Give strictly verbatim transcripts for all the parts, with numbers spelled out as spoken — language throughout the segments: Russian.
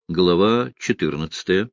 Глава четырнадцатая.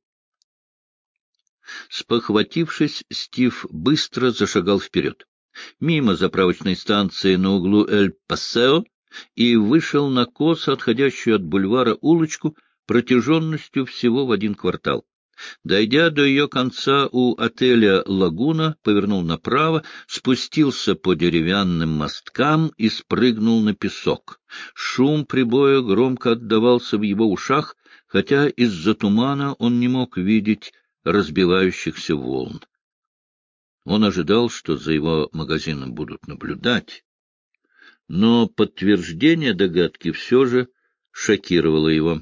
Спохватившись, Стив быстро зашагал вперед, мимо заправочной станции на углу Эль-Пасео, и вышел на косо отходящую от бульвара улочку протяженностью всего в один квартал. Дойдя до ее конца у отеля «Лагуна», повернул направо, спустился по деревянным мосткам и спрыгнул на песок. Шум прибоя громко отдавался в его ушах, хотя из-за тумана он не мог видеть разбивающихся волн. Он ожидал, что за его магазином будут наблюдать, но подтверждение догадки все же шокировало его.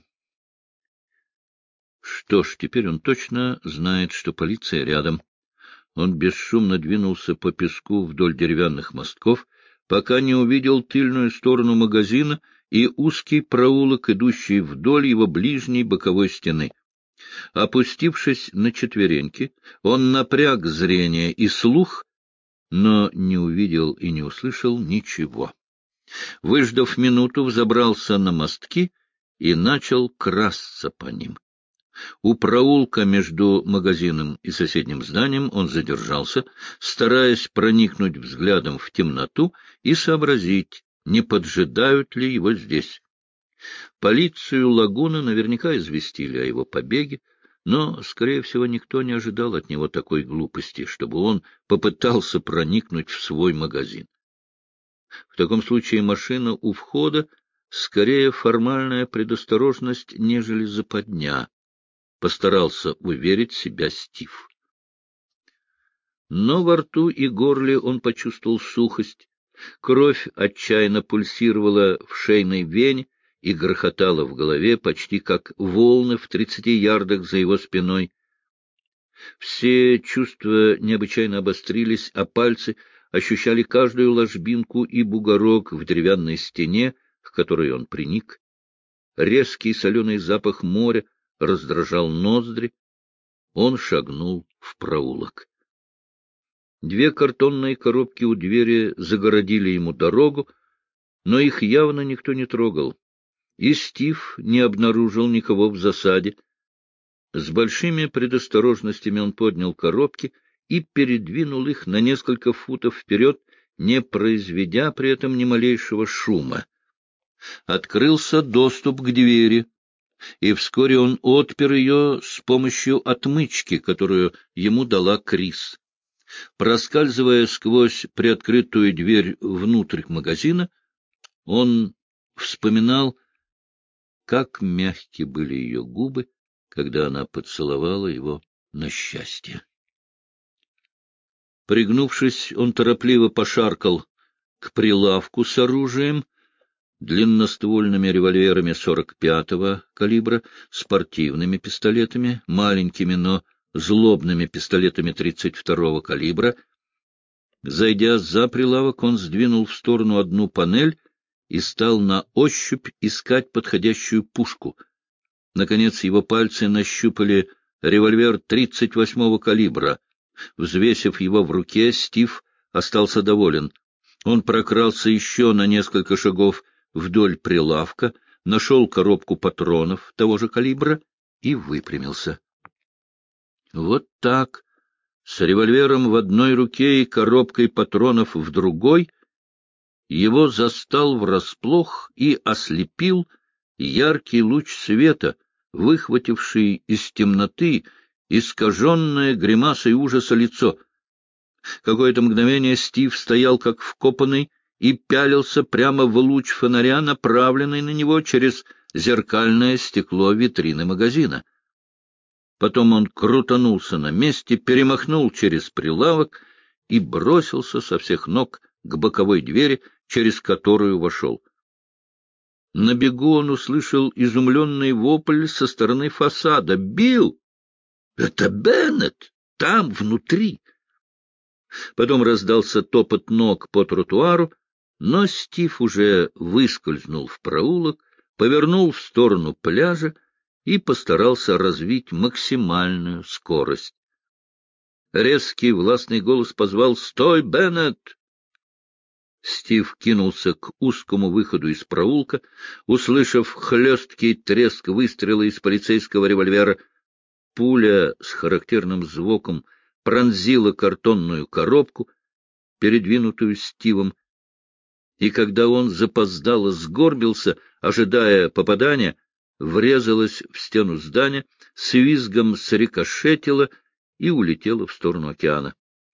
Что ж, теперь он точно знает, что полиция рядом. Он бесшумно двинулся по песку вдоль деревянных мостков, пока не увидел тыльную сторону магазина и узкий проулок, идущий вдоль его ближней боковой стены. Опустившись на четвереньки, он напряг зрение и слух, но не увидел и не услышал ничего. Выждав минуту, взобрался на мостки и начал красться по ним. У проулка между магазином и соседним зданием он задержался, стараясь проникнуть взглядом в темноту и сообразить, не поджидают ли его здесь. Полицию Лагуна наверняка известили о его побеге, но, скорее всего, никто не ожидал от него такой глупости, чтобы он попытался проникнуть в свой магазин. В таком случае машина у входа скорее формальная предосторожность, нежели западня. Постарался уверить себя Стив. Но во рту и горле он почувствовал сухость. Кровь отчаянно пульсировала в шейной вене и грохотала в голове, почти как волны в тридцати ярдах за его спиной. Все чувства необычайно обострились, а пальцы ощущали каждую ложбинку и бугорок в деревянной стене, к которой он приник. Резкий соленый запах моря раздражал ноздри. Он шагнул в проулок. Две картонные коробки у двери загородили ему дорогу, но их явно никто не трогал, и Стив не обнаружил никого в засаде. С большими предосторожностями он поднял коробки и передвинул их на несколько футов вперед, не произведя при этом ни малейшего шума. Открылся доступ к двери, и вскоре он отпер ее с помощью отмычки, которую ему дала Крис. Проскальзывая сквозь приоткрытую дверь внутрь магазина, он вспоминал, как мягки были ее губы, когда она поцеловала его на счастье. Пригнувшись, он торопливо пошаркал к прилавку с оружием, длинноствольными револьверами сорок пятого калибра, спортивными пистолетами, маленькими, но злобными пистолетами тридцать второго калибра. Зайдя за прилавок, он сдвинул в сторону одну панель и стал на ощупь искать подходящую пушку. Наконец его пальцы нащупали револьвер тридцать восьмого калибра. Взвесив его в руке, Стив остался доволен. Он прокрался еще на несколько шагов вдоль прилавка, нашел коробку патронов того же калибра и выпрямился. Вот так, с револьвером в одной руке и коробкой патронов в другой, его застал врасплох и ослепил яркий луч света, выхвативший из темноты искаженное гримасой ужаса лицо. Какое-то мгновение Стив стоял как вкопанный и пялился прямо в луч фонаря, направленный на него через зеркальное стекло витрины магазина. Потом он крутанулся на месте, перемахнул через прилавок и бросился со всех ног к боковой двери, через которую вошел. На бегу он услышал изумленный вопль со стороны фасада. «Билл! Это Беннет! Там, внутри!» Потом раздался топот ног по тротуару, но Стив уже выскользнул в проулок, повернул в сторону пляжа и постарался развить максимальную скорость. Резкий властный голос позвал: «Стой, Беннет!» Стив кинулся к узкому выходу из проулка, услышав хлесткий треск выстрела из полицейского револьвера. Пуля с характерным звуком пронзила картонную коробку, передвинутую Стивом, и когда он запоздало сгорбился, ожидая попадания, врезалась в стену здания, с визгом срикошетила и улетела в сторону океана.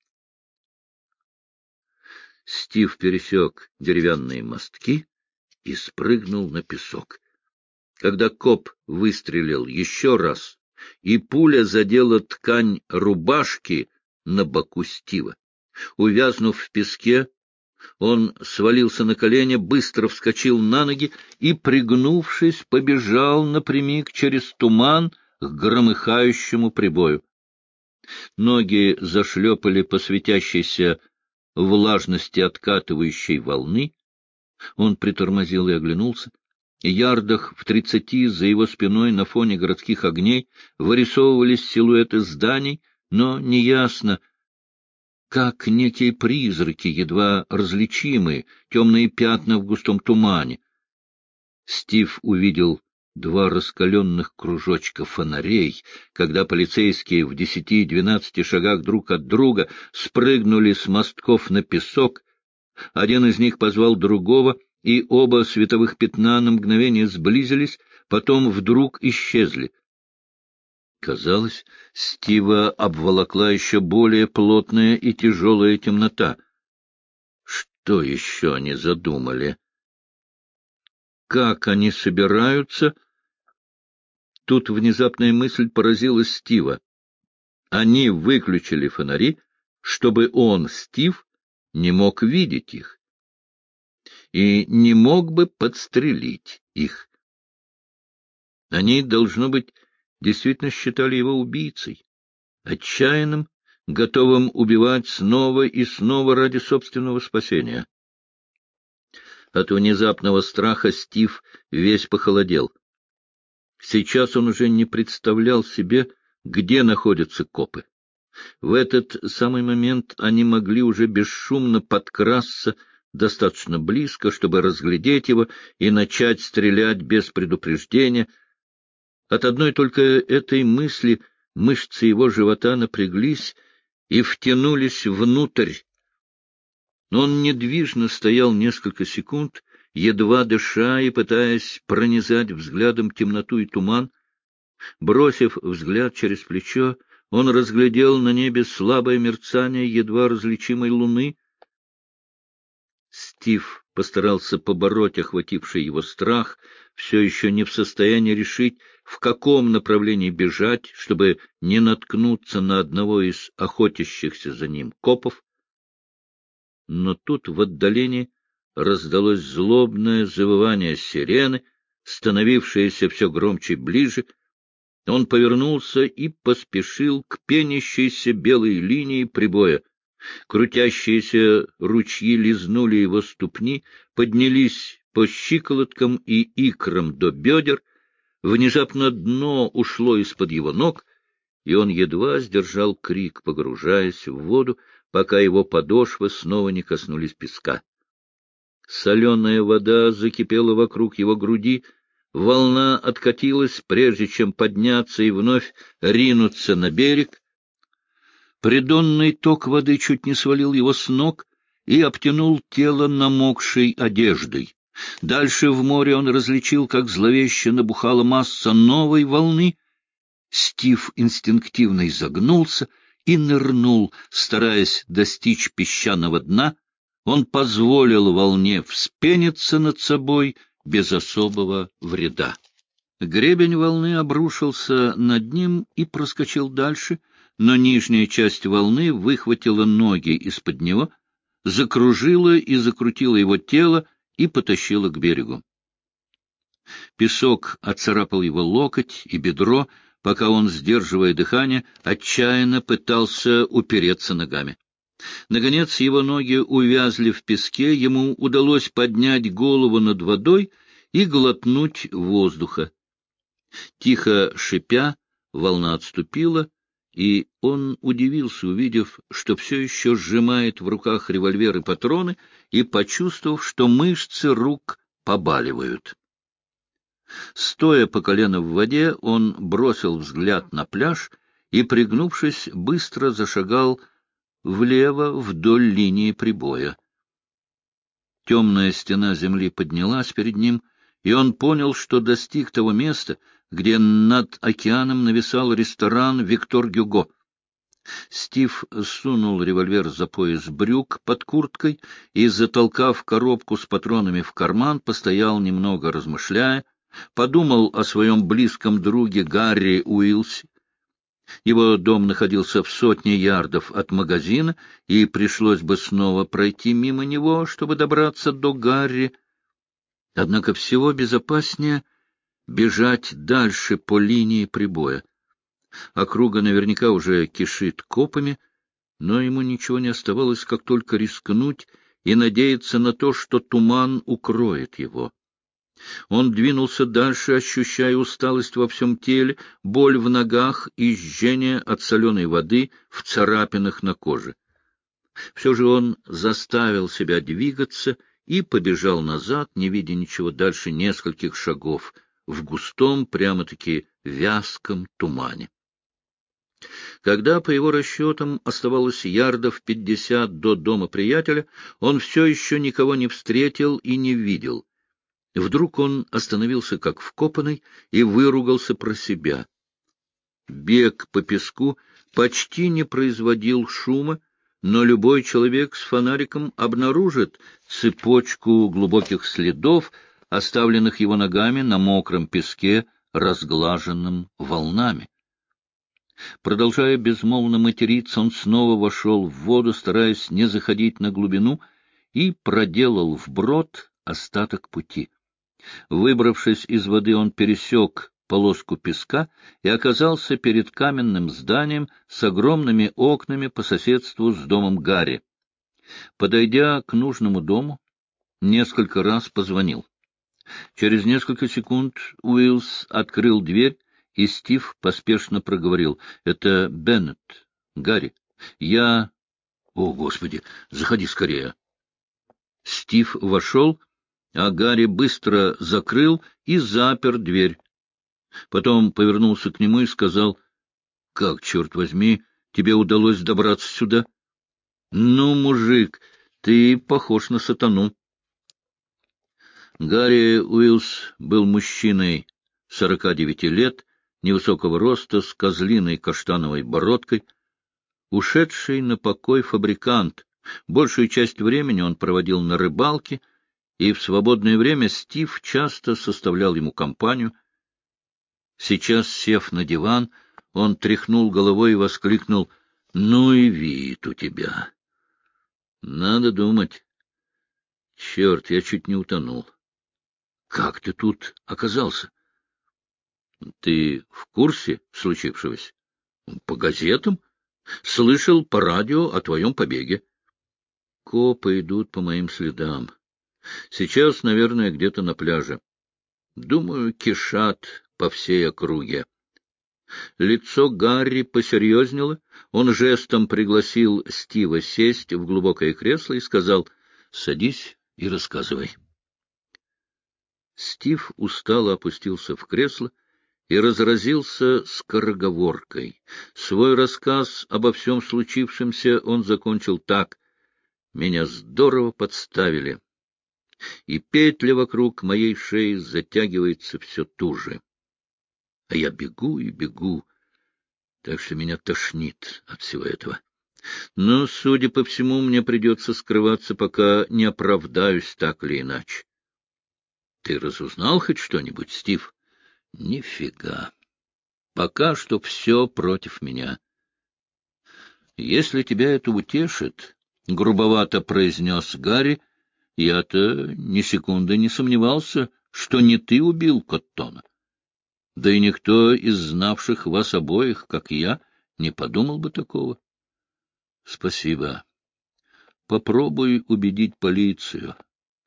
Стив пересек деревянные мостки и спрыгнул на песок. Когда коп выстрелил еще раз, и пуля задела ткань рубашки на боку Стива. Увязнув в песке, он свалился на колени, быстро вскочил на ноги и, пригнувшись, побежал напрямик через туман к громыхающему прибою. Ноги зашлепали по светящейся влажности откатывающей волны. Он притормозил и оглянулся. Ярдах в тридцати за его спиной на фоне городских огней вырисовывались силуэты зданий, но неясно, как некие призраки, едва различимые, темные пятна в густом тумане. Стив увидел два раскаленных кружочка фонарей, когда полицейские в десяти-двенадцати шагах друг от друга спрыгнули с мостков на песок. Один из них позвал другого, и оба световых пятна на мгновение сблизились, потом вдруг исчезли. Казалось, Стива обволокла еще более плотная и тяжелая темнота. Что еще они задумали? Как они собираются? Тут внезапная мысль поразила Стива. Они выключили фонари, чтобы он, Стив, не мог видеть их и не мог бы подстрелить их. Они, должно быть, действительно считали его убийцей, отчаянным, готовым убивать снова и снова ради собственного спасения. От внезапного страха Стив весь похолодел. Сейчас он уже не представлял себе, где находятся копы. В этот самый момент они могли уже бесшумно подкрасться достаточно близко, чтобы разглядеть его и начать стрелять без предупреждения. От одной только этой мысли мышцы его живота напряглись и втянулись внутрь. Он недвижно стоял несколько секунд, едва дыша и пытаясь пронизать взглядом темноту и туман. Бросив взгляд через плечо, он разглядел на небе слабое мерцание едва различимой луны. Стив постарался побороть охвативший его страх, все еще не в состоянии решить, в каком направлении бежать, чтобы не наткнуться на одного из охотящихся за ним копов. Но тут в отдалении раздалось злобное завывание сирены, становившееся все громче и ближе. Он повернулся и поспешил к пенящейся белой линии прибоя. Крутящиеся ручьи лизнули его ступни, поднялись по щиколоткам и икрам до бедер. Внезапно дно ушло из-под его ног, и он едва сдержал крик, погружаясь в воду, пока его подошвы снова не коснулись песка. Соленая вода закипела вокруг его груди, волна откатилась, прежде чем подняться и вновь ринуться на берег. Придонный ток воды чуть не свалил его с ног и обтянул тело намокшей одеждой. Дальше в море он различил, как зловеще набухала масса новой волны. Стив инстинктивно изогнулся и нырнул, стараясь достичь песчаного дна. Он позволил волне вспениться над собой без особого вреда. Гребень волны обрушился над ним и проскочил дальше, но нижняя часть волны выхватила ноги из-под него, закружила и закрутила его тело и потащила к берегу. Песок оцарапал его локоть и бедро, пока он, сдерживая дыхание, отчаянно пытался упереться ногами. Наконец его ноги увязли в песке, ему удалось поднять голову над водой и глотнуть воздуха. Тихо шипя, волна отступила, и он удивился, увидев, что все еще сжимает в руках револьвер и патроны, и почувствовав, что мышцы рук побаливают. Стоя по колено в воде, он бросил взгляд на пляж и, пригнувшись, быстро зашагал влево вдоль линии прибоя. Темная стена земли поднялась перед ним, и он понял, что достиг того места, где над океаном нависал ресторан «Виктор Гюго». Стив сунул револьвер за пояс брюк под курткой и, затолкав коробку с патронами в карман, постоял немного, размышляя, подумал о своем близком друге Гарри Уилсе. Его дом находился в сотне ярдов от магазина, и пришлось бы снова пройти мимо него, чтобы добраться до Гарри. Однако всего безопаснее бежать дальше по линии прибоя. Округа наверняка уже кишит копами, но ему ничего не оставалось, как только рискнуть и надеяться на то, что туман укроет его. Он двинулся дальше, ощущая усталость во всем теле, боль в ногах и жжение от соленой воды в царапинах на коже. Все же он заставил себя двигаться и побежал назад, не видя ничего дальше нескольких шагов, в густом, прямо-таки вязком тумане. Когда, по его расчетам, оставалось ярдов пятьдесят до дома приятеля, он все еще никого не встретил и не видел. Вдруг он остановился как вкопанный и выругался про себя. Бег по песку почти не производил шума, но любой человек с фонариком обнаружит цепочку глубоких следов, оставленных его ногами на мокром песке, разглаженном волнами. Продолжая безмолвно материться, он снова вошел в воду, стараясь не заходить на глубину, и проделал вброд остаток пути. Выбравшись из воды, он пересек полоску песка и оказался перед каменным зданием с огромными окнами по соседству с домом Гарри. Подойдя к нужному дому, несколько раз позвонил. Через несколько секунд Уиллс открыл дверь, и Стив поспешно проговорил: — Это Беннет, Гарри. Я... О, Господи, заходи скорее. Стив вошел, а Гарри быстро закрыл и запер дверь. Потом повернулся к нему и сказал: — Как, черт возьми, тебе удалось добраться сюда? — Ну, мужик, ты похож на сатану. Гарри Уиллс был мужчиной сорока девяти лет, невысокого роста, с козлиной каштановой бородкой, ушедший на покой фабрикант. Большую часть времени он проводил на рыбалке, и в свободное время Стив часто составлял ему компанию. Сейчас, сев на диван, он тряхнул головой и воскликнул: — Ну и вид у тебя! Надо думать. Черт, я чуть не утонул. Как ты тут оказался? Ты в курсе случившегося? По газетам? Слышал по радио о твоем побеге. Копы идут по моим следам. Сейчас, наверное, где-то на пляже. Думаю, кишат по всей округе. Лицо Гарри посерьезнело. Он жестом пригласил Стива сесть в глубокое кресло и сказал: — Садись и рассказывай. Стив устало опустился в кресло и разразился скороговоркой. Свой рассказ обо всем случившемся он закончил так: — Меня здорово подставили, и петля вокруг моей шеи затягивается все туже. А я бегу и бегу, так что меня тошнит от всего этого. Но, судя по всему, мне придется скрываться, пока не оправдаюсь так или иначе. Ты разузнал хоть что-нибудь, Стив? Нифига. Пока что все против меня. Если тебя это утешит, — грубовато произнес Гарри, — я-то ни секунды не сомневался, что не ты убил Коттона. Да и никто из знавших вас обоих, как я, не подумал бы такого. Спасибо. Попробуй убедить полицию.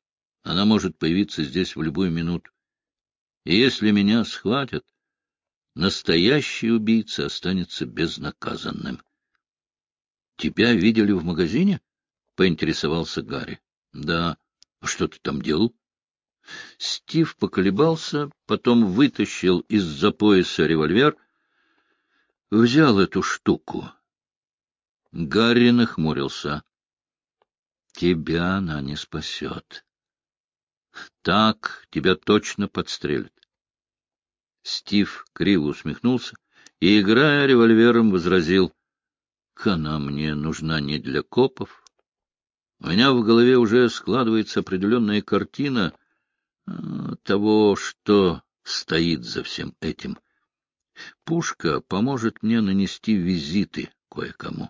Она может появиться здесь в любую минуту. И если меня схватят, настоящий убийца останется безнаказанным. — Тебя видели в магазине? — поинтересовался Гарри. — Да. — Что ты там делал? Стив поколебался, потом вытащил из-за пояса револьвер. — Взял эту штуку. Гарри нахмурился. — Тебя она не спасет. Так тебя точно подстрелят. Стив криво усмехнулся и, играя револьвером, возразил: — Она мне нужна не для копов. У меня в голове уже складывается определенная картина того, что стоит за всем этим. Пушка поможет мне нанести визиты кое-кому.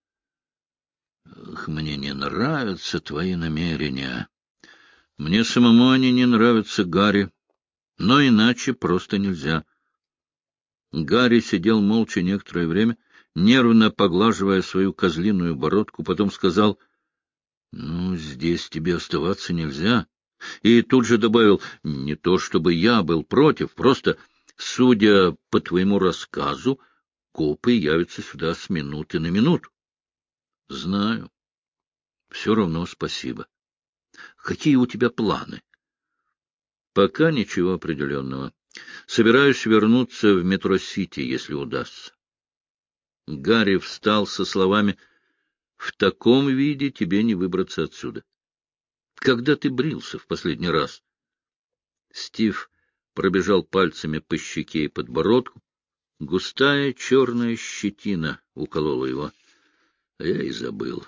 Эх, мне не нравятся твои намерения. Мне самому они не нравятся, Гарри, но иначе просто нельзя. Гарри сидел молча некоторое время, нервно поглаживая свою козлиную бородку, потом сказал: — Ну, здесь тебе оставаться нельзя. И тут же добавил: — Не то чтобы я был против, просто, судя по твоему рассказу, копы явятся сюда с минуты на минуту. — Знаю. Все равно спасибо. Какие у тебя планы? — Пока ничего определенного. Собираюсь вернуться в Метро-Сити, если удастся. Гарри встал со словами: — В таком виде тебе не выбраться отсюда. Когда ты брился в последний раз? Стив пробежал пальцами по щеке и подбородку. Густая черная щетина уколола его. А я и забыл.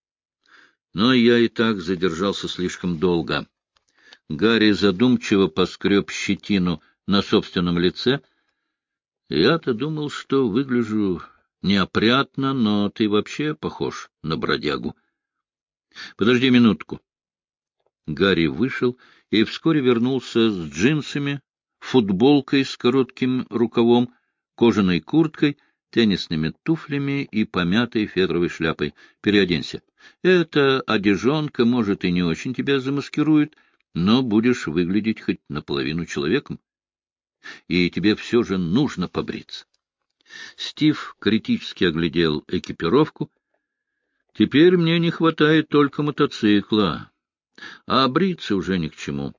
Но я и так задержался слишком долго. Гарри задумчиво поскреб щетину на собственном лице. Я-то думал, что выгляжу неопрятно, но ты вообще похож на бродягу. Подожди минутку. Гарри вышел и вскоре вернулся с джинсами, футболкой с коротким рукавом, кожаной курткой, теннисными туфлями и помятой фетровой шляпой. Переоденься. Эта одежонка, может, и не очень тебя замаскирует, но будешь выглядеть хоть наполовину человеком. И тебе все же нужно побриться. Стив критически оглядел экипировку. Теперь мне не хватает только мотоцикла, а бриться уже ни к чему.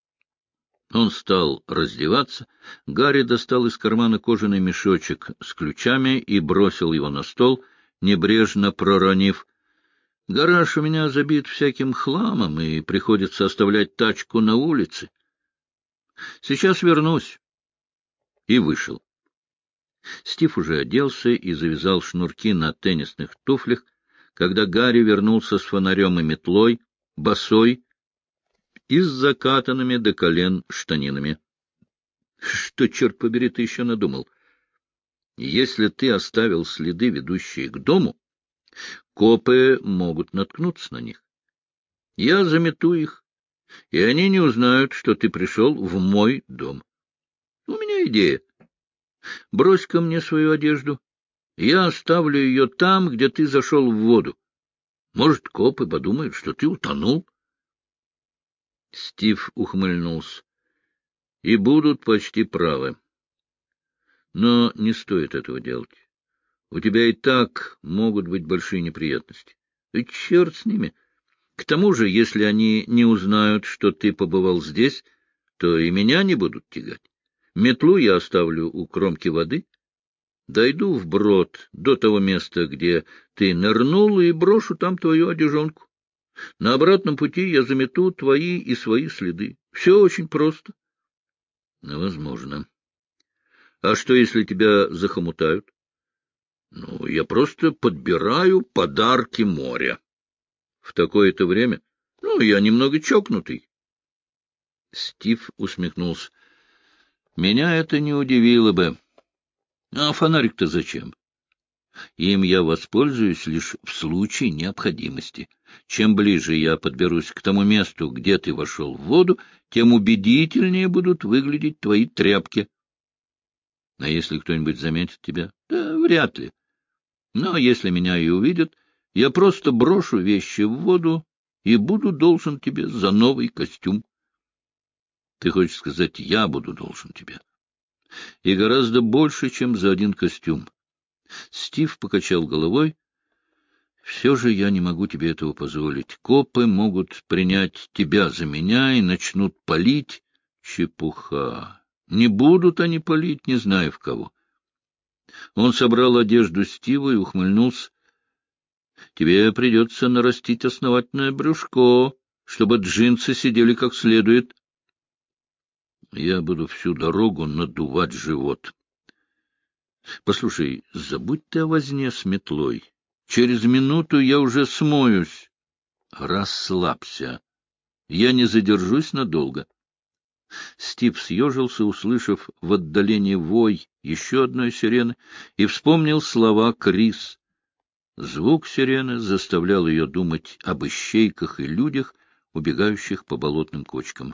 Он стал раздеваться. Гарри достал из кармана кожаный мешочек с ключами и бросил его на стол, небрежно проронив: — Гараж у меня забит всяким хламом, и приходится оставлять тачку на улице. Сейчас вернусь. И вышел. Стив уже оделся и завязал шнурки на теннисных туфлях, когда Гарри вернулся с фонарем и метлой, босой и с закатанными до колен штанинами. — Что, черт побери, ты еще надумал? Если ты оставил следы, ведущие к дому, копы могут наткнуться на них. Я замету их, и они не узнают, что ты пришел в мой дом. У меня идея. Брось ко мне свою одежду. Я оставлю ее там, где ты зашел в воду. Может, копы подумают, что ты утонул. Стив ухмыльнулся. И будут почти правы. Но не стоит этого делать. У тебя и так могут быть большие неприятности. И черт с ними. К тому же, если они не узнают, что ты побывал здесь, то и меня не будут тягать. Метлу я оставлю у кромки воды. Дойду вброд до того места, где ты нырнул, и брошу там твою одежонку. На обратном пути я замету твои и свои следы. Все очень просто. Возможно. А что, если тебя захомутают? Ну, я просто подбираю подарки моря. В такое-то время? Ну, я немного чокнутый. Стив усмехнулся. Меня это не удивило бы. А фонарик-то зачем? Им я воспользуюсь лишь в случае необходимости. Чем ближе я подберусь к тому месту, где ты вошел в воду, тем убедительнее будут выглядеть твои тряпки. А если кто-нибудь заметит тебя? Да, вряд ли. Но если меня и увидят, я просто брошу вещи в воду и буду должен тебе за новый костюм. Ты хочешь сказать, я буду должен тебе? И гораздо больше, чем за один костюм. Стив покачал головой. Все же я не могу тебе этого позволить. Копы могут принять тебя за меня и начнут палить. Чепуха. Не будут они палить, не знаю в кого. Он собрал одежду Стива и ухмыльнулся. Тебе придется нарастить основательное брюшко, чтобы джинсы сидели как следует. Я буду всю дорогу надувать живот. Послушай, забудь ты о возне с метлой. Через минуту я уже смоюсь. Расслабься. Я не задержусь надолго. Стив съежился, услышав в отдалении вой еще одной сирены, и вспомнил слова Крис. Звук сирены заставлял ее думать об ищейках и людях, убегающих по болотным кочкам.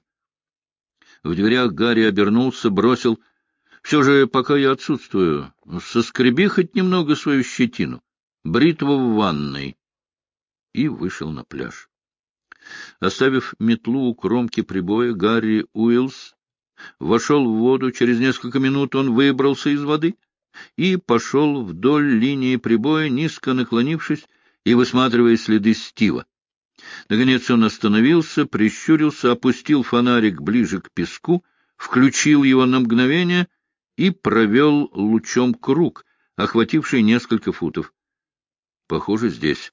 В дверях Гарри обернулся, бросил: — Все же, пока я отсутствую, соскреби хоть немного свою щетину. Бритва в ванной. И вышел на пляж. Оставив метлу у кромки прибоя, Гарри Уиллс вошел в воду. Через несколько минут он выбрался из воды и пошел вдоль линии прибоя, низко наклонившись и высматривая следы Стива. Наконец он остановился, прищурился, опустил фонарик ближе к песку, включил его на мгновение и провел лучом круг, охвативший несколько футов. Похоже, здесь.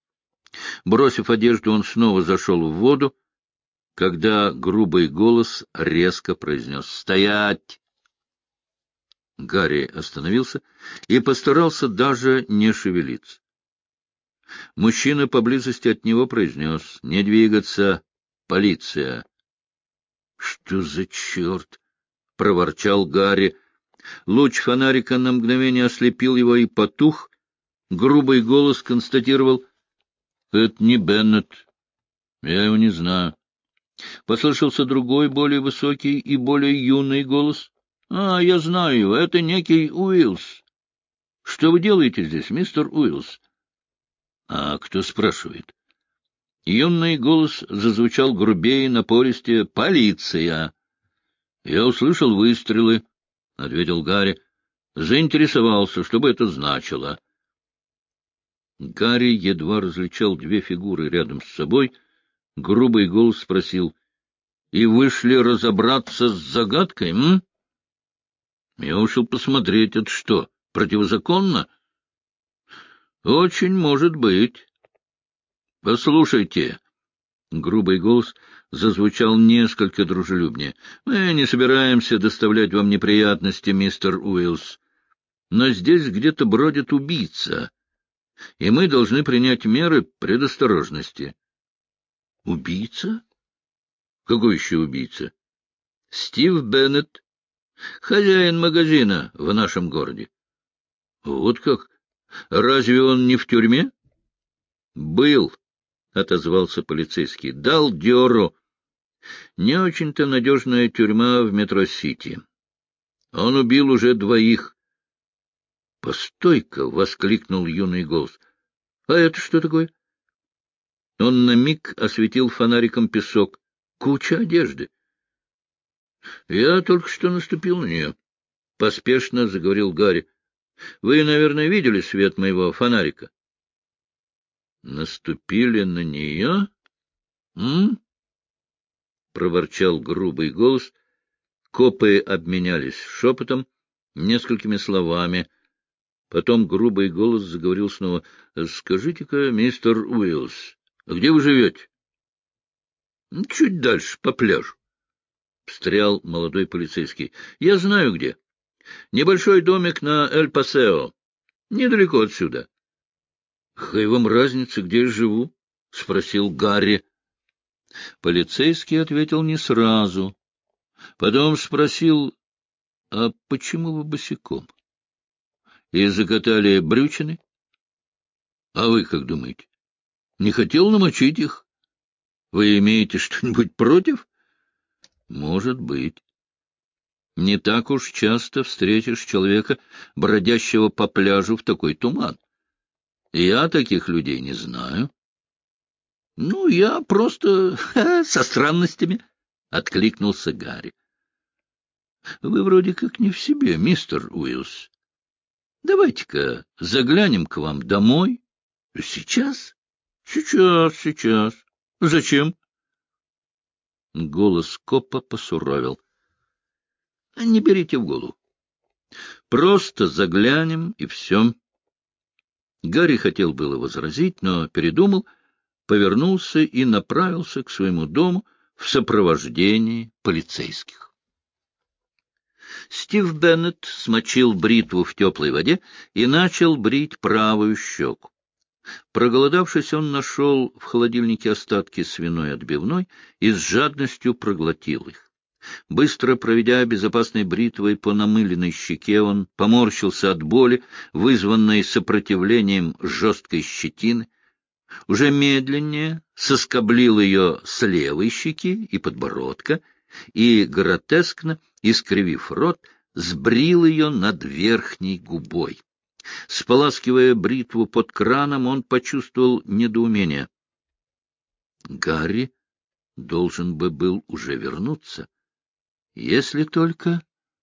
Бросив одежду, он снова зашел в воду, когда грубый голос резко произнес: «Стоять!» Гарри остановился и постарался даже не шевелиться. Мужчина поблизости от него произнес: «Не двигаться! Полиция!» «Что за черт?» — проворчал Гарри. Луч фонарика на мгновение ослепил его и потух. Грубый голос констатировал: «Это не Беннет. Я его не знаю». Послышался другой, более высокий и более юный голос. «А, я знаю его. Это некий Уиллс. Что вы делаете здесь, мистер Уиллс?» «А кто спрашивает?» Юный голос зазвучал грубее, напористее. «Полиция!» «Я услышал выстрелы», — ответил Гарри. «Заинтересовался, что бы это значило». Гарри едва различал две фигуры рядом с собой. Грубый голос спросил: «И вышли разобраться с загадкой, м?» «Я ушел посмотреть, это что, противозаконно?» «Очень может быть». «Послушайте». Грубый голос зазвучал несколько дружелюбнее. «Мы не собираемся доставлять вам неприятности, мистер Уиллс. Но здесь где-то бродит убийца, и мы должны принять меры предосторожности». «Убийца? Какой еще убийца?» «Стив Беннет, хозяин магазина в нашем городе». «Вот как? Разве он не в тюрьме?» «Был», — отозвался полицейский. «Дал дёру. Не очень-то надежная тюрьма в метро-сити. Он убил уже двоих». «Постой-ка!» — воскликнул юный голос. «А это что такое?» Он на миг осветил фонариком песок. «Куча одежды». «Я только что наступил на нее», — поспешно заговорил Гарри. «Вы, наверное, видели свет моего фонарика?» «Наступили на нее? М?» — проворчал грубый голос. Копы обменялись шепотом, несколькими словами. Потом грубый голос заговорил снова. — Скажите-ка, мистер Уиллс, где вы живете? — Чуть дальше, по пляжу. — встрял молодой полицейский. — Я знаю где. Небольшой домик на Эль-Пасео, недалеко отсюда. — Какая вам разница, где я живу? — спросил Гарри. Полицейский ответил не сразу. Потом спросил: — А почему вы босиком? И закатали брючины? А вы как думаете? Не хотел намочить их? Вы имеете что-нибудь против? Может быть. Не так уж часто встретишь человека, бродящего по пляжу в такой туман. Я таких людей не знаю. Ну, я просто со странностями, — откликнулся Гарри. — Вы вроде как не в себе, мистер Уиллс. Давайте-ка заглянем к вам домой. — Сейчас? — Сейчас, сейчас. — Зачем? Голос копа посуровил. — Не берите в голову. Просто заглянем, и все. Гарри хотел было возразить, но передумал, повернулся и направился к своему дому в сопровождении полицейских. Стив Беннет смочил бритву в теплой воде и начал брить правую щеку. Проголодавшись, он нашел в холодильнике остатки свиной отбивной и с жадностью проглотил их. Быстро проведя безопасной бритвой по намыленной щеке, он поморщился от боли, вызванной сопротивлением жесткой щетины. Уже медленнее соскоблил ее с левой щеки и подбородка и, гротескно искривив рот, сбрил ее над верхней губой. Споласкивая бритву под краном, он почувствовал недоумение. Гарри должен бы был уже вернуться, если только...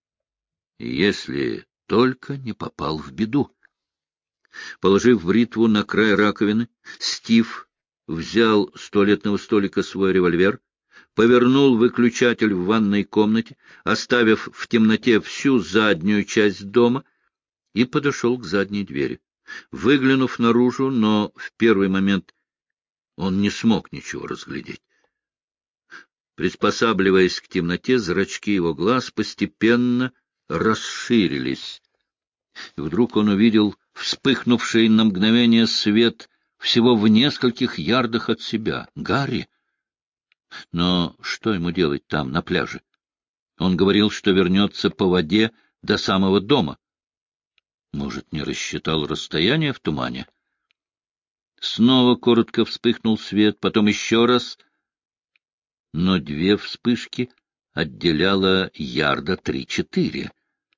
если только не попал в беду. Положив бритву на край раковины, Стив взял с туалетного столика свой револьвер, повернул выключатель в ванной комнате, оставив в темноте всю заднюю часть дома, и подошел к задней двери. Выглянув наружу, но в первый момент он не смог ничего разглядеть. Приспосабливаясь к темноте, зрачки его глаз постепенно расширились. И вдруг он увидел вспыхнувший на мгновение свет всего в нескольких ярдах от себя. Гарри! Но что ему делать там, на пляже? Он говорил, что вернется по воде до самого дома. Может, не рассчитал расстояние в тумане? Снова коротко вспыхнул свет, потом еще раз, но две вспышки отделяло ярда три-четыре.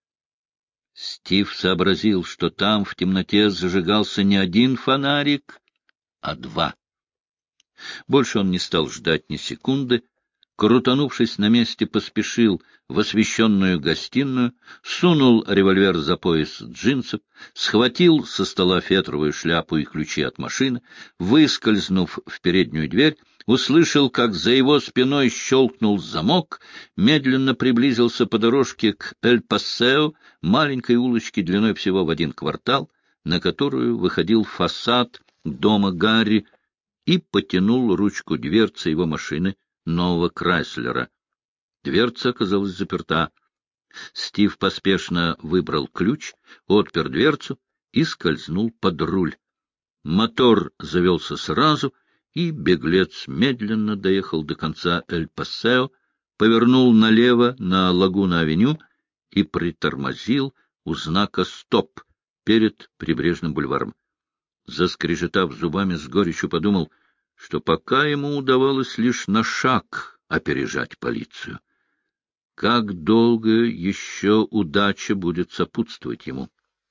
Стив сообразил, что там в темноте зажигался не один фонарик, а два. Больше он не стал ждать ни секунды. Крутанувшись на месте, поспешил в освещенную гостиную, сунул револьвер за пояс джинсов, схватил со стола фетровую шляпу и ключи от машины, выскользнув в переднюю дверь, услышал, как за его спиной щелкнул замок, медленно приблизился по дорожке к Эль-Пасео, маленькой улочке длиной всего в один квартал, на которую выходил фасад дома Гарри, и потянул ручку дверцы его машины, нового Крайслера. Дверца оказалась заперта. Стив поспешно выбрал ключ, отпер дверцу и скользнул под руль. Мотор завелся сразу, и беглец медленно доехал до конца Эль-Пасео, повернул налево на Лагуна-авеню и притормозил у знака «Стоп» перед прибрежным бульваром. Заскрежетав зубами, с горечью подумал, что пока ему удавалось лишь на шаг опережать полицию. Как долго еще удача будет сопутствовать ему?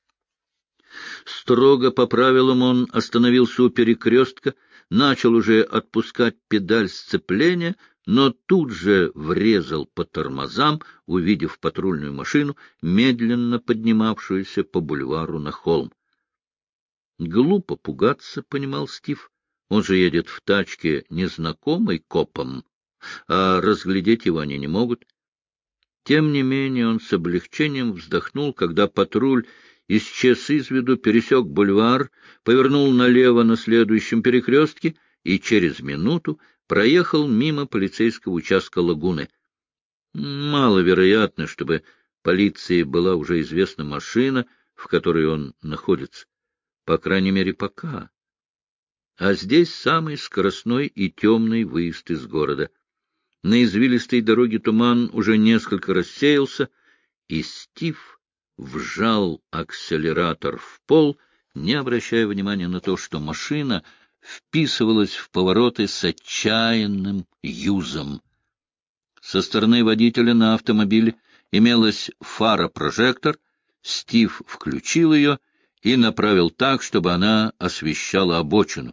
Строго по правилам он остановился у перекрестка, начал уже отпускать педаль сцепления, но тут же врезал по тормозам, увидев патрульную машину, медленно поднимавшуюся по бульвару на холм. Глупо пугаться, понимал Стив. Он же едет в тачке незнакомой копом, а разглядеть его они не могут. Тем не менее он с облегчением вздохнул, когда патруль исчез из виду, пересек бульвар, повернул налево на следующем перекрестке и через минуту проехал мимо полицейского участка Лагуны. Маловероятно, чтобы полиции была уже известна машина, в которой он находится. По крайней мере, пока. А здесь самый скоростной и темный выезд из города. На извилистой дороге туман уже несколько рассеялся, и Стив вжал акселератор в пол, не обращая внимания на то, что машина вписывалась в повороты с отчаянным юзом. Со стороны водителя на автомобиле имелась фара-прожектор, Стив включил ее и направил так, чтобы она освещала обочину.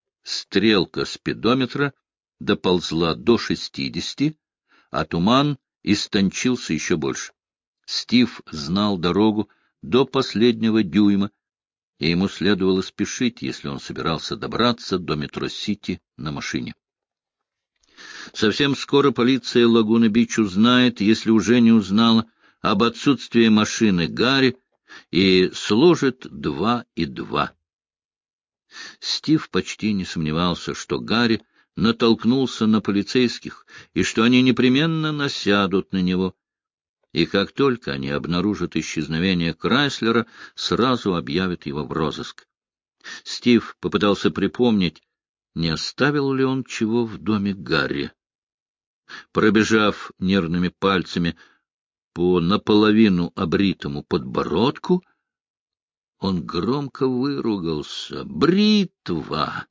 Стрелка спидометра доползла до шестидесяти, а туман истончился еще больше. Стив знал дорогу до последнего дюйма, и ему следовало спешить, если он собирался добраться до метро-Сити на машине. Совсем скоро полиция Лагуна-Бич узнает, если уже не узнала, об отсутствии машины Гарри и сложит два и два. Стив почти не сомневался, что Гарри натолкнулся на полицейских и что они непременно насядут на него. И как только они обнаружат исчезновение Крайслера, сразу объявят его в розыск. Стив попытался припомнить, не оставил ли он чего в доме Гарри. Пробежав нервными пальцами по наполовину обритому подбородку, он громко выругался. «Бритва!»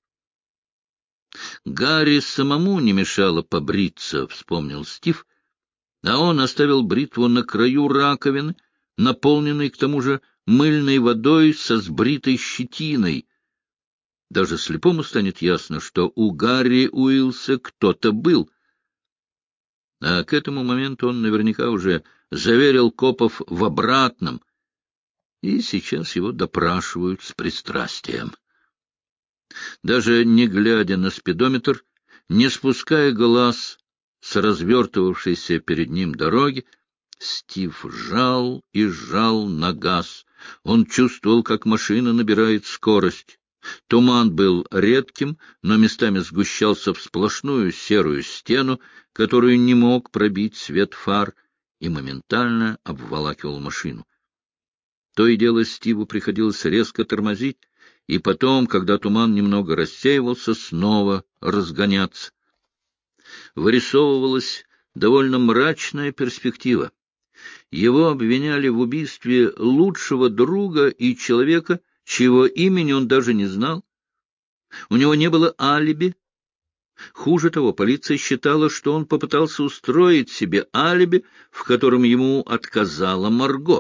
Гарри самому не мешало побриться, — вспомнил Стив, а он оставил бритву на краю раковины, наполненной к тому же мыльной водой со сбритой щетиной. Даже слепому станет ясно, что у Гарри Уилса кто-то был. А к этому моменту он наверняка уже заверил копов в обратном, и сейчас его допрашивают с пристрастием. Даже не глядя на спидометр, не спуская глаз с развертывавшейся перед ним дороги, Стив жал и жал на газ. Он чувствовал, как машина набирает скорость. Туман был редким, но местами сгущался в сплошную серую стену, которую не мог пробить свет фар, и моментально обволакивал машину. То и дело Стиву приходилось резко тормозить, и потом, когда туман немного рассеивался, снова разгоняться. Вырисовывалась довольно мрачная перспектива. Его обвиняли в убийстве лучшего друга и человека, чьего имени он даже не знал. У него не было алиби. Хуже того, полиция считала, что он попытался устроить себе алиби, в котором ему отказала Марго.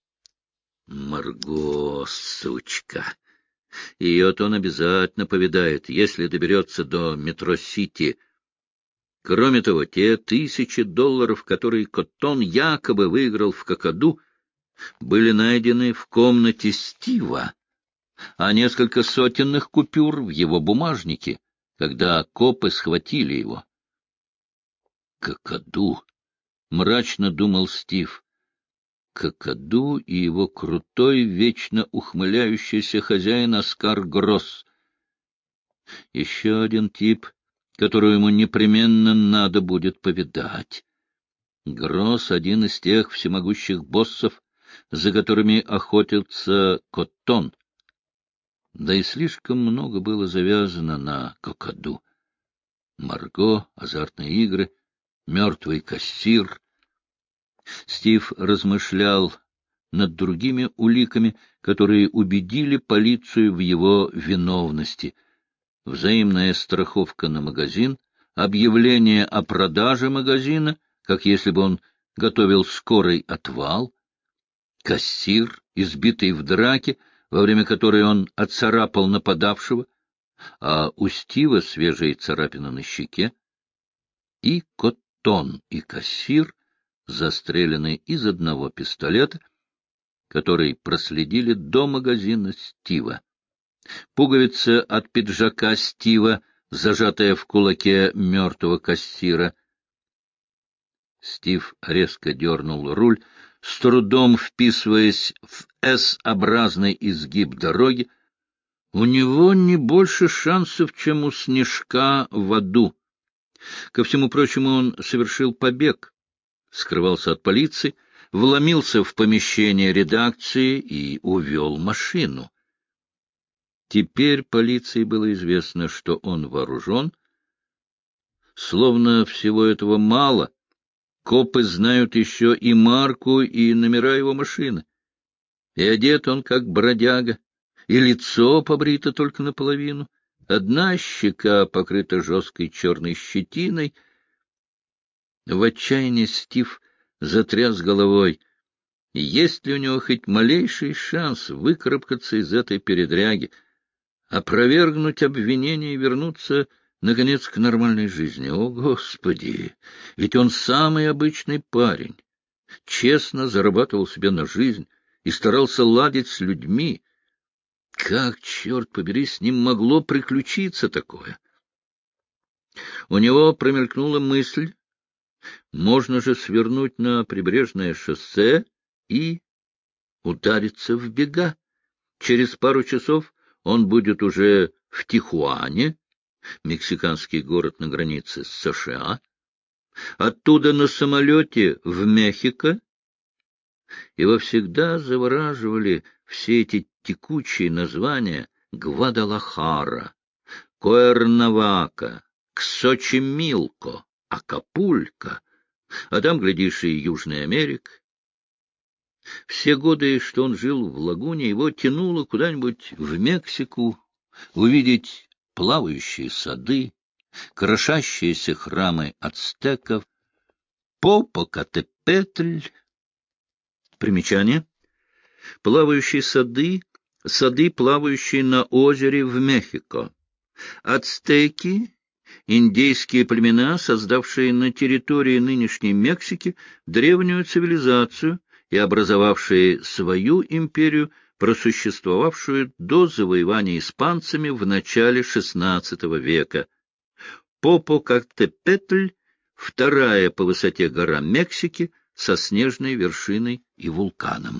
Марго, сучка! Ее-то он обязательно повидает, если доберется до метро-Сити. Кроме того, те тысячи долларов, которые Коттон якобы выиграл в Кокоду, были найдены в комнате Стива, а несколько сотенных купюр в его бумажнике, когда копы схватили его. Кокоду! — мрачно думал Стив. Кокоду и его крутой, вечно ухмыляющийся хозяин Оскар Гросс. Еще один тип, которого ему непременно надо будет повидать. Гросс — один из тех всемогущих боссов, за которыми охотится Коттон. Да и слишком много было завязано на Кокоду. Марго, азартные игры, мертвый кассир. Стив размышлял над другими уликами, которые убедили полицию в его виновности. Взаимная страховка на магазин, объявление о продаже магазина, как если бы он готовил скорый отвал, кассир, избитый в драке, во время которой он отцарапал нападавшего, а у Стива свежие царапины на щеке, и Коттон, и кассир, застреленный из одного пистолета, который проследили до магазина Стива. Пуговица от пиджака Стива, зажатая в кулаке мертвого кассира. Стив резко дернул руль, с трудом вписываясь в эс-образный изгиб дороги. У него не больше шансов, чем у Снежка в аду. Ко всему прочему, он совершил побег, скрывался от полиции, вломился в помещение редакции и увел машину. Теперь полиции было известно, что он вооружен. Словно всего этого мало, копы знают еще и марку, и номера его машины. И одет он как бродяга, и лицо побрито только наполовину. Одна щека покрыта жесткой черной щетиной. В отчаянии Стив затряс головой. Есть ли у него хоть малейший шанс выкарабкаться из этой передряги, опровергнуть обвинение и вернуться наконец, к нормальной жизни. О, Господи! Ведь он самый обычный парень, честно зарабатывал себе на жизнь и старался ладить с людьми. Как, черт побери, с ним могло приключиться такое? У него промелькнула мысль, можно же свернуть на прибрежное шоссе и удариться в бега. Через пару часов он будет уже в Тихуане, мексиканский город на границе с США, оттуда на самолете в Мехико. Его всегда завораживали все эти текучие названия: Гвадалахара, Куэрнавака, Ксочемилко, Акапулько, а там, глядишь, и Южная Америка. Все годы, что он жил в лагуне, его тянуло куда-нибудь в Мексику, увидеть плавающие сады, крошащиеся храмы ацтеков, Попокатепетль. Примечание. Плавающие сады — сады, плавающие на озере в Мехико. Ацтеки — индейские племена, создавшие на территории нынешней Мексики древнюю цивилизацию и образовавшие свою империю, просуществовавшую до завоевания испанцами в начале шестнадцатого века. Попокатепетль — вторая по высоте гора Мексики со снежной вершиной и вулканом.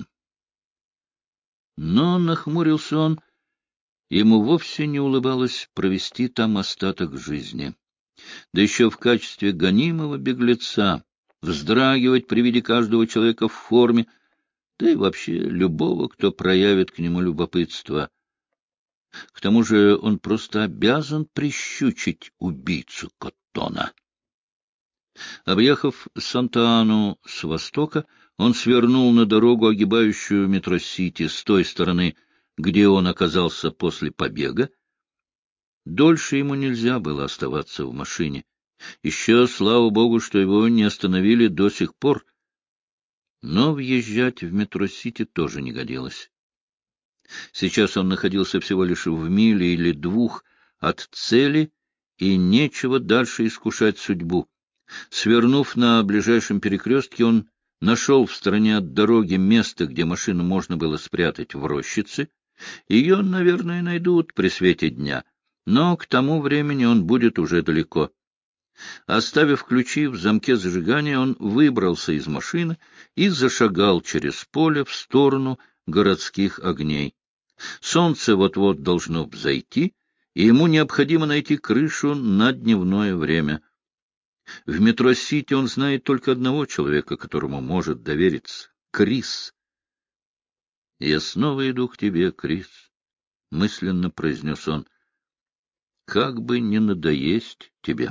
Но нахмурился он, ему вовсе не улыбалось провести там остаток жизни. Да еще в качестве гонимого беглеца, вздрагивать при виде каждого человека в форме, да и вообще любого, кто проявит к нему любопытство. К тому же он просто обязан прищучить убийцу Коттона. Объехав Санта-Ану с востока, он свернул на дорогу, огибающую Метро-Сити с той стороны, где он оказался после побега. Дольше ему нельзя было оставаться в машине. Еще, слава богу, что его не остановили до сих пор. Но въезжать в Метро-Сити тоже не годилось. Сейчас он находился всего лишь в миле или двух от цели, и нечего дальше искушать судьбу. Свернув на ближайшем перекрестке, он нашел в стороне от дороги место, где машину можно было спрятать в рощице. Ее, наверное, найдут при свете дня, но к тому времени он будет уже далеко. Оставив ключи в замке зажигания, он выбрался из машины и зашагал через поле в сторону городских огней. Солнце вот-вот должно взойти, и ему необходимо найти крышу на дневное время. В Метро-Сити он знает только одного человека, которому может довериться — Крис. — Я снова иду к тебе, Крис, — мысленно произнес он, — как бы не надоесть тебе.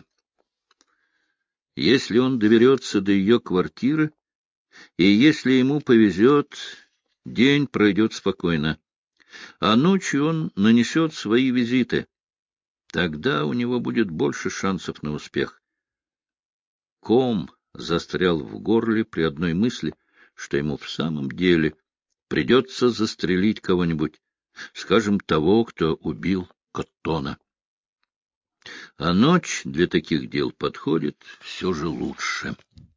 Если он доберется до ее квартиры, и если ему повезет, день пройдет спокойно, а ночью он нанесет свои визиты. Тогда у него будет больше шансов на успех. Ком застрял в горле при одной мысли, что ему в самом деле придется застрелить кого-нибудь, скажем, того, кто убил Коттона. А ночь для таких дел подходит все же лучше.